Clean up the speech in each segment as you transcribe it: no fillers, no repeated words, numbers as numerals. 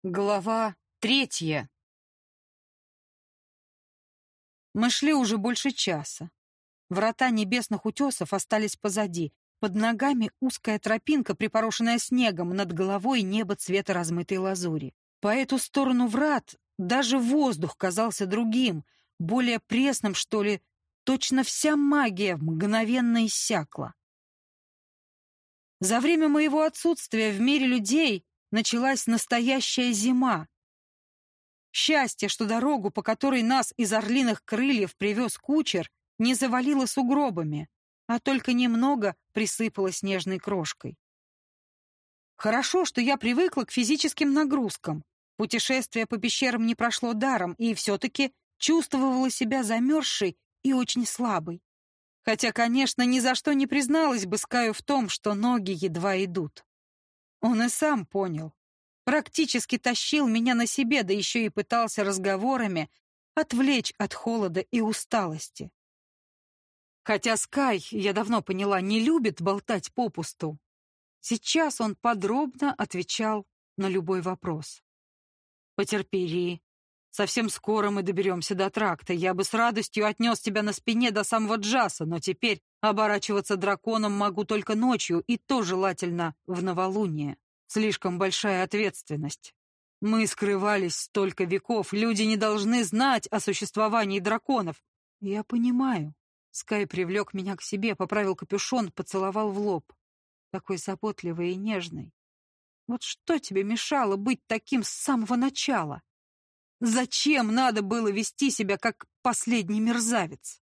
Глава 3. Мы шли уже больше часа. Врата небесных утесов остались позади. Под ногами узкая тропинка, припорошенная снегом, над головой небо цвета размытой лазури. По эту сторону врат даже воздух казался другим, более пресным, что ли. Точно вся магия мгновенно иссякла. За время моего отсутствия в мире людей началась настоящая зима. Счастье, что дорогу, по которой нас из орлиных крыльев привез кучер, не завалило сугробами, а только немного присыпало снежной крошкой. Хорошо, что я привыкла к физическим нагрузкам. Путешествие по пещерам не прошло даром, и все-таки чувствовала себя замерзшей и очень слабой. Хотя, конечно, ни за что не призналась бы Скаю в том, что ноги едва идут. Он и сам понял. Практически тащил меня на себе, да еще и пытался разговорами отвлечь от холода и усталости. Хотя Скай, я давно поняла, не любит болтать попусту. Сейчас он подробно отвечал на любой вопрос. «Потерпи, Ри. Совсем скоро мы доберемся до тракта. Я бы с радостью отнес тебя на спине до самого Джаса, но теперь оборачиваться драконом могу только ночью, и то желательно в новолуние. Слишком большая ответственность. Мы скрывались столько веков, люди не должны знать о существовании драконов». «Я понимаю». Скай привлек меня к себе, поправил капюшон, поцеловал в лоб. Такой заботливый и нежный. Вот что тебе мешало быть таким с самого начала? Зачем надо было вести себя как последний мерзавец?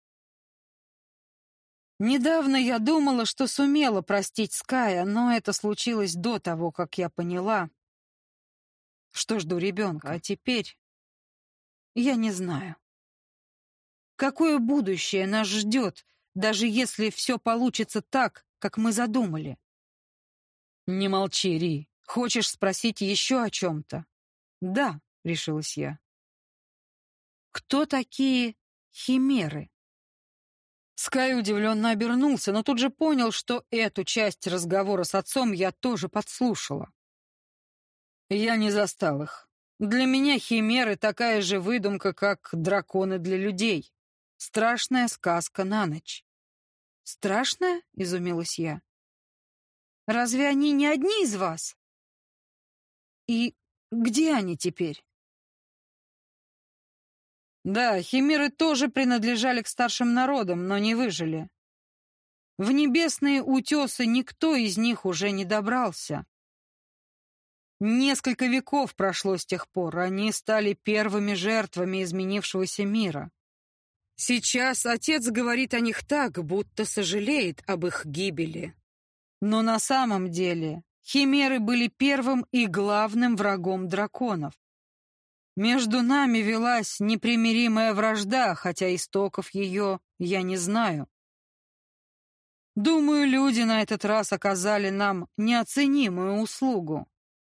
Недавно я думала, что сумела простить Ская, но это случилось до того, как я поняла, что жду ребенка. А теперь я не знаю. Какое будущее нас ждет, даже если все получится так, как мы задумали? Не молчи, Ри. Хочешь спросить еще о чем-то? Да, решилась я. Кто такие химеры? Скай удивленно обернулся, но тут же понял, что эту часть разговора с отцом я тоже подслушала. Я не застал их. Для меня химеры такая же выдумка, как драконы для людей. Страшная сказка на ночь. Страшная? — изумилась я. Разве они не одни из вас? И где они теперь? Да, химеры тоже принадлежали к старшим народам, но не выжили. В небесные утесы никто из них уже не добрался. Несколько веков прошло с тех пор, они стали первыми жертвами изменившегося мира. Сейчас отец говорит о них так, будто сожалеет об их гибели. Но на самом деле химеры были первым и главным врагом драконов. Между нами велась непримиримая вражда, хотя истоков ее я не знаю. Думаю, люди на этот раз оказали нам неоценимую услугу.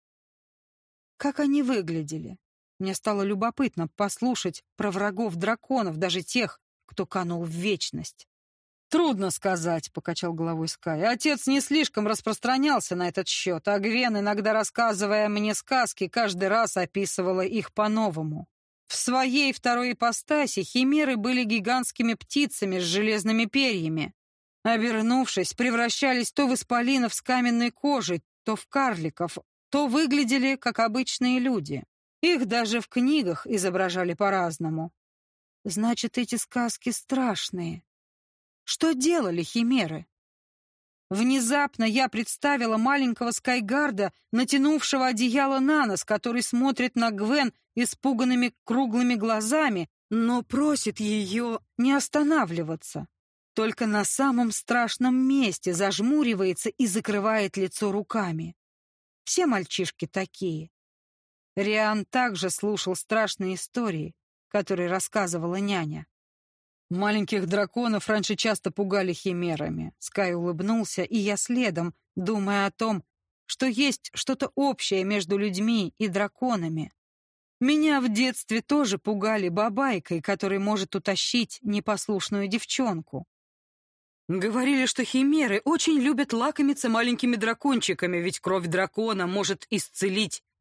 Как они выглядели? Мне стало любопытно послушать про врагов драконов, даже тех, кто канул в вечность. «Трудно сказать», — покачал головой Скай. «Отец не слишком распространялся на этот счет, а Гвен, иногда рассказывая мне сказки, каждый раз описывала их по-новому. В своей второй ипостаси химеры были гигантскими птицами с железными перьями. Обернувшись, превращались то в исполинов с каменной кожей, то в карликов, то выглядели как обычные люди. Их даже в книгах изображали по-разному. Значит, эти сказки страшные. Что делали химеры? Внезапно я представила маленького Скайгарда, натянувшего одеяло на нос, который смотрит на Гвен испуганными круглыми глазами, но просит ее не останавливаться. Только на самом страшном месте зажмуривается и закрывает лицо руками. Все мальчишки такие. Риан также слушал страшные истории, которые рассказывала няня. Маленьких драконов раньше часто пугали химерами. Скай улыбнулся, и я следом, думая о том, что есть что-то общее между людьми и драконами. Меня в детстве тоже пугали бабайкой, который может утащить непослушную девчонку. Говорили, что химеры очень любят лакомиться маленькими дракончиками, ведь кровь дракона может исцелить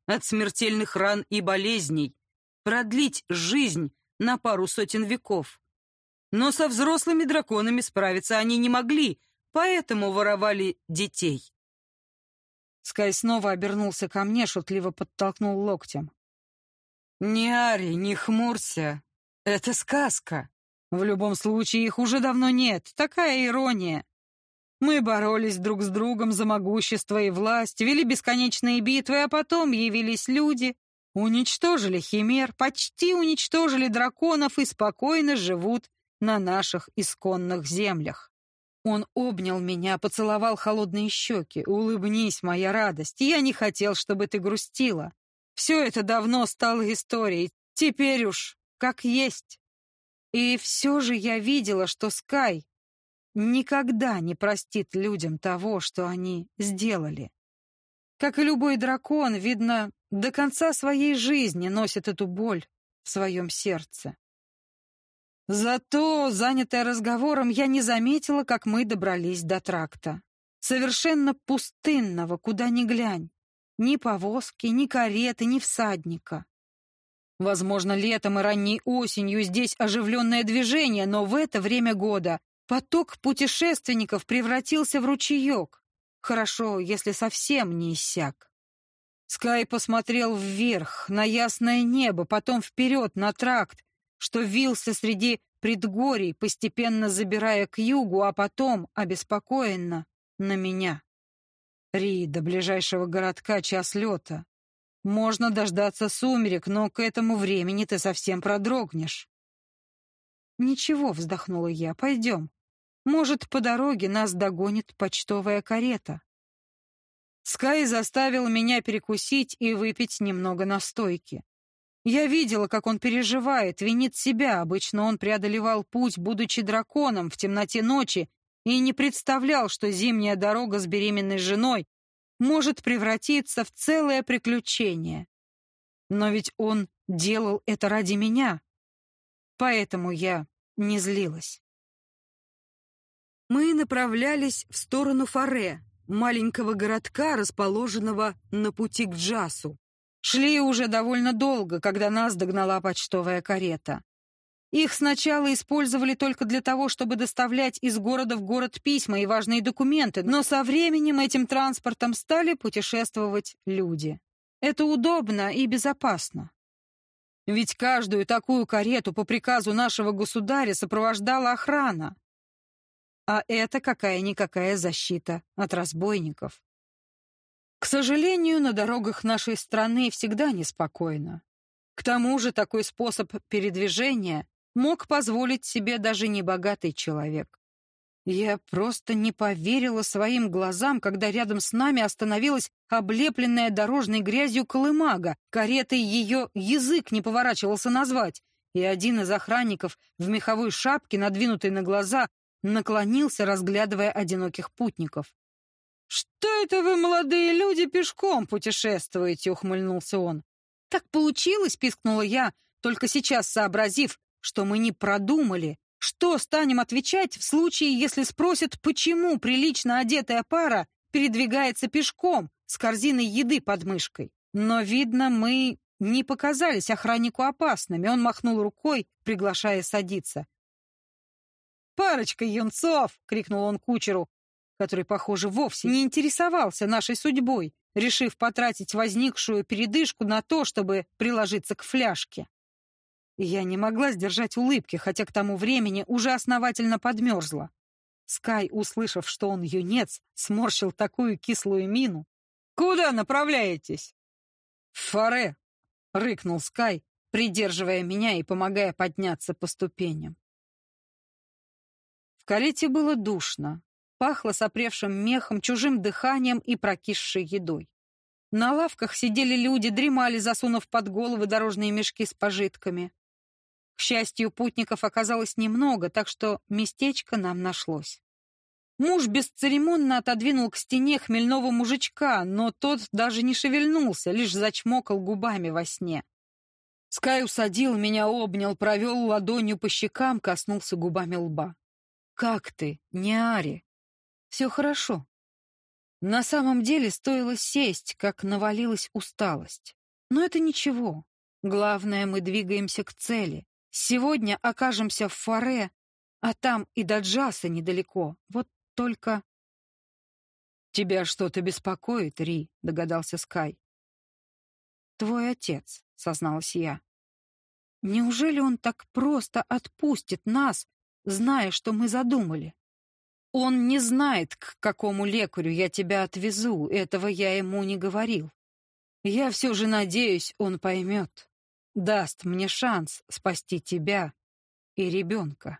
от смертельных ран и болезней, продлить жизнь на пару сотен веков. Но со взрослыми драконами справиться они не могли, поэтому воровали детей. Скай снова обернулся ко мне, шутливо подтолкнул локтем. «Не ори, не хмурься. Это сказка. В любом случае, их уже давно нет. Такая ирония. Мы боролись друг с другом за могущество и власть, вели бесконечные битвы, а потом явились люди, уничтожили химер, почти уничтожили драконов и спокойно живут на наших исконных землях. Он обнял меня, поцеловал холодные щеки. «Улыбнись, моя радость. Я не хотел, чтобы ты грустила. Все это давно стало историей. Теперь уж как есть». И все же я видела, что Скай никогда не простит людям того, что они сделали. Как и любой дракон, видно, до конца своей жизни носит эту боль в своем сердце. Зато, занятая разговором, я не заметила, как мы добрались до тракта. Совершенно пустынного, куда ни глянь. Ни повозки, ни кареты, ни всадника. Возможно, летом и ранней осенью здесь оживленное движение, но в это время года поток путешественников превратился в ручеек. Хорошо, если совсем не иссяк. Скай посмотрел вверх, на ясное небо, потом вперед, на тракт, что вился среди предгорий, постепенно забирая к югу, а потом, обеспокоенно, на меня. Ри, до ближайшего городка час лета. Можно дождаться сумерек, но к этому времени ты совсем продрогнешь. «Ничего», — вздохнула я, — «пойдем. Может, по дороге нас догонит почтовая карета». Скай заставил меня перекусить и выпить немного настойки. Я видела, как он переживает, винит себя. Обычно он преодолевал путь, будучи драконом, в темноте ночи, и не представлял, что зимняя дорога с беременной женой может превратиться в целое приключение. Но ведь он делал это ради меня, поэтому я не злилась. Мы направлялись в сторону Фаре, маленького городка, расположенного на пути к Джасу. Шли уже довольно долго, когда нас догнала почтовая карета. Их сначала использовали только для того, чтобы доставлять из города в город письма и важные документы, но со временем этим транспортом стали путешествовать люди. Это удобно и безопасно. Ведь каждую такую карету по приказу нашего государя сопровождала охрана. А это какая-никакая защита от разбойников. К сожалению, на дорогах нашей страны всегда неспокойно. К тому же такой способ передвижения мог позволить себе даже небогатый человек. Я просто не поверила своим глазам, когда рядом с нами остановилась облепленная дорожной грязью колымага. Каретой ее язык не поворачивался назвать, и один из охранников в меховой шапке, надвинутой на глаза, наклонился, разглядывая одиноких путников. «Что это вы, молодые люди, пешком путешествуете?» — ухмыльнулся он. «Так получилось», — пискнула я, только сейчас сообразив, что мы не продумали, что станем отвечать в случае, если спросят, почему прилично одетая пара передвигается пешком с корзиной еды под мышкой. Но, видно, мы не показались охраннику опасными. Он махнул рукой, приглашая садиться. «Парочка юнцов!» — крикнул он кучеру, который, похоже, вовсе не интересовался нашей судьбой, решив потратить возникшую передышку на то, чтобы приложиться к фляжке. Я не могла сдержать улыбки, хотя к тому времени уже основательно подмерзла. Скай, услышав, что он юнец, сморщил такую кислую мину. «Куда направляетесь?» «В Фаре», — рыкнул Скай, придерживая меня и помогая подняться по ступеням. В карете было душно, пахло сопревшим мехом, чужим дыханием и прокисшей едой. На лавках сидели люди, дремали, засунув под головы дорожные мешки с пожитками. К счастью, путников оказалось немного, так что местечко нам нашлось. Муж бесцеремонно отодвинул к стене хмельного мужичка, но тот даже не шевельнулся, лишь зачмокал губами во сне. Скай усадил меня, обнял, провел ладонью по щекам, коснулся губами лба. «Как ты, Неари?» «Все хорошо». На самом деле стоило сесть, как навалилась усталость. Но это ничего. Главное, мы двигаемся к цели. Сегодня окажемся в Фаре, а там и до Джаса недалеко. Вот только... «Тебя что-то беспокоит, Ри», — догадался Скай. «Твой отец», — созналась я. «Неужели он так просто отпустит нас, зная, что мы задумали? Он не знает, к какому лекарю я тебя отвезу, этого я ему не говорил. Я все же надеюсь, он поймет, даст мне шанс спасти тебя и ребенка».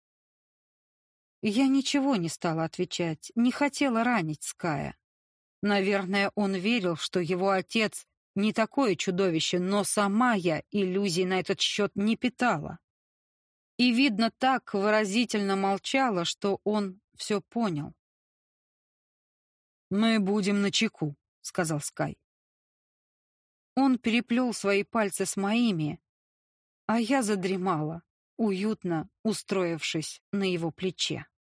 Я ничего не стала отвечать, не хотела ранить Ская. Наверное, он верил, что его отец не такое чудовище, но сама я иллюзий на этот счет не питала. И, видно, так выразительно молчала, что он все понял. «Мы будем начеку», — сказал Скай. Он переплел свои пальцы с моими, а я задремала, уютно устроившись на его плече.